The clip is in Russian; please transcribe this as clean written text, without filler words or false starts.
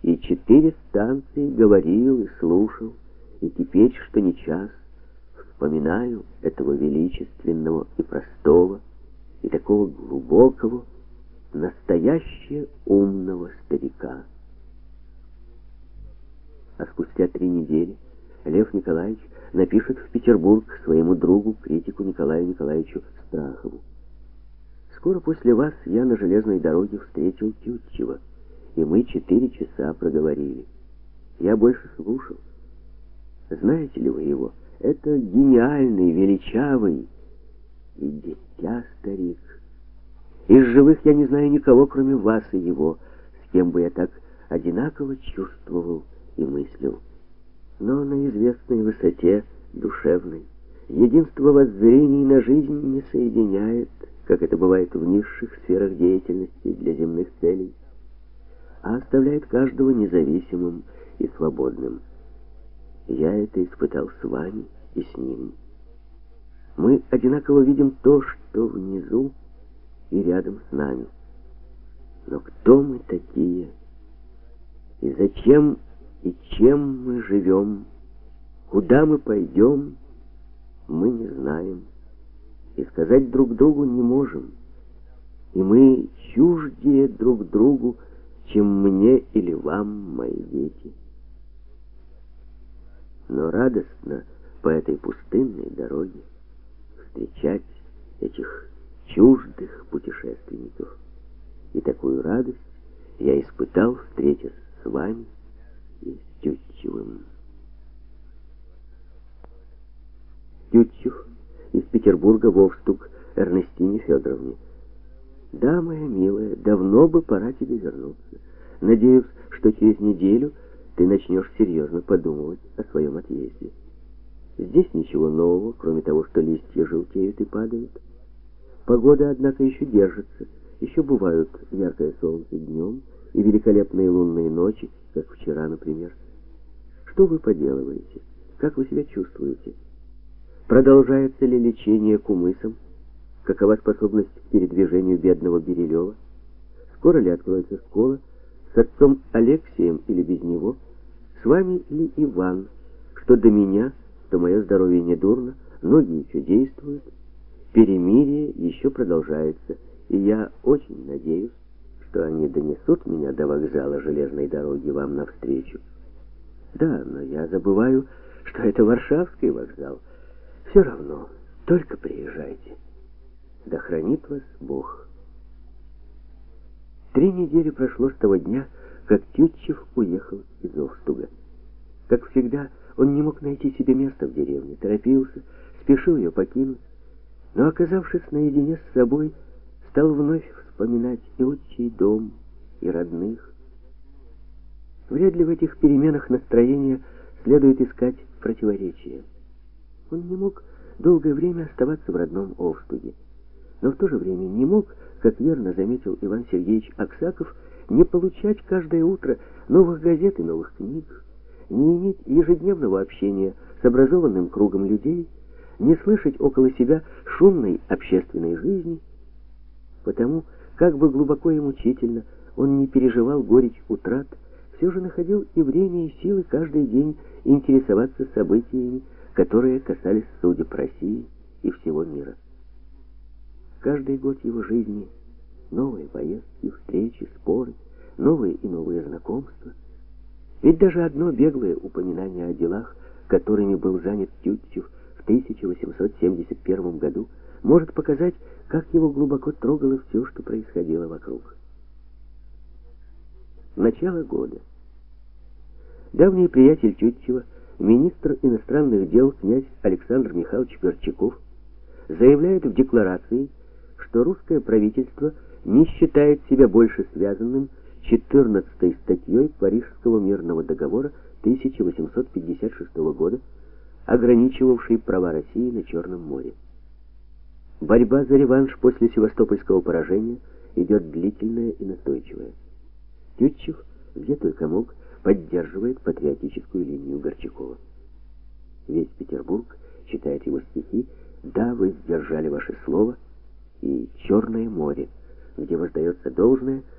и 4 станции говорил и слушал, и теперь, что не час, вспоминаю этого величественного и простого, и такого глубокого, настоящего умного старика. А спустя 3 недели Лев Николаевич напишет в Петербург своему другу, критику Николаю Николаевичу Страхову: «Скоро после вас я на железной дороге встретил Тютчева, и мы 4 часа проговорили. Я больше слушал. Знаете ли вы его? Это гениальный, величавый и дитя старик. Из живых я не знаю никого, кроме вас и его, с кем бы я так одинаково чувствовал и мыслил. Но на известной высоте душевной единство воззрений на жизнь не соединяет, как это бывает в низших сферах деятельности для земных целей, а оставляет каждого независимым и свободным. Я это испытал с вами и с ним. Мы одинаково видим то, что внизу и рядом с нами. Но кто мы такие? И зачем и чем мы живем? Куда мы пойдем? Мы не знаем. И сказать друг другу не можем. И мы чуждее друг другу, чем мне или вам, мои дети. Но радостно по этой пустынной дороге встречать этих чуждых путешественников. И такую радость я испытал, встретясь с вами и с Тютчевым». Тютчев из Петербурга в Овстук Эрнестине Федоровне: «Да, моя милая, давно бы пора тебе вернуться. Надеюсь, что через неделю ты начнешь серьезно подумывать о своем отъезде. Здесь ничего нового, кроме того, что листья желтеют и падают. Погода, однако, еще держится. Еще бывают яркое солнце днем и великолепные лунные ночи, как вчера, например. Что вы поделываете? Как вы себя чувствуете? Продолжается ли лечение кумысом? Какова способность к передвижению бедного Берилева? Скоро ли откроется школа? С отцом Алексием или без него? С вами ли Иван? Что до меня, то мое здоровье не дурно, ноги еще действуют, перемирие еще продолжается, и я очень надеюсь, что они донесут меня до вокзала железной дороги вам навстречу. Да, но я забываю, что это Варшавский вокзал. Все равно, только приезжайте. Да хранит вас Бог». 3 недели прошло с того дня, как Тютчев уехал из Овстуга. Как всегда, он не мог найти себе места в деревне, торопился, спешил ее покинуть, но, оказавшись наедине с собой, стал вновь вспоминать и отчий дом, и родных. Вряд ли в этих переменах настроения следует искать противоречия. Он не мог долгое время оставаться в родном Овстуге, но в то же время не мог, как верно заметил Иван Сергеевич Аксаков, не получать каждое утро новых газет и новых книг, не иметь ежедневного общения с образованным кругом людей, не слышать около себя шумной общественной жизни. Потому, как бы глубоко и мучительно он не переживал горечь утрат, все же находил и время, и силы каждый день интересоваться событиями, которые касались судеб России и всего мира. Каждый год его жизни новые поездки, встречи, споры, новые и новые знакомства. Ведь даже одно беглое упоминание о делах, которыми был занят Тютчев в 1871 году, может показать, как его глубоко трогало все, что происходило вокруг. Начало года. Давний приятель Тютчева, министр иностранных дел князь Александр Михайлович Горчаков, заявляет в декларации, что русское правительство не считает себя больше связанным 14-й статьей Парижского мирного договора 1856 года, ограничивавшей права России на Черном море. Борьба за реванш после севастопольского поражения идет длительная и настойчивая. Тютчев, где только мог, поддерживает патриотическую линию Горчакова. Весь Петербург читает его стихи «Да, вы сдержали ваше слово» и «Черное море», где воздается должное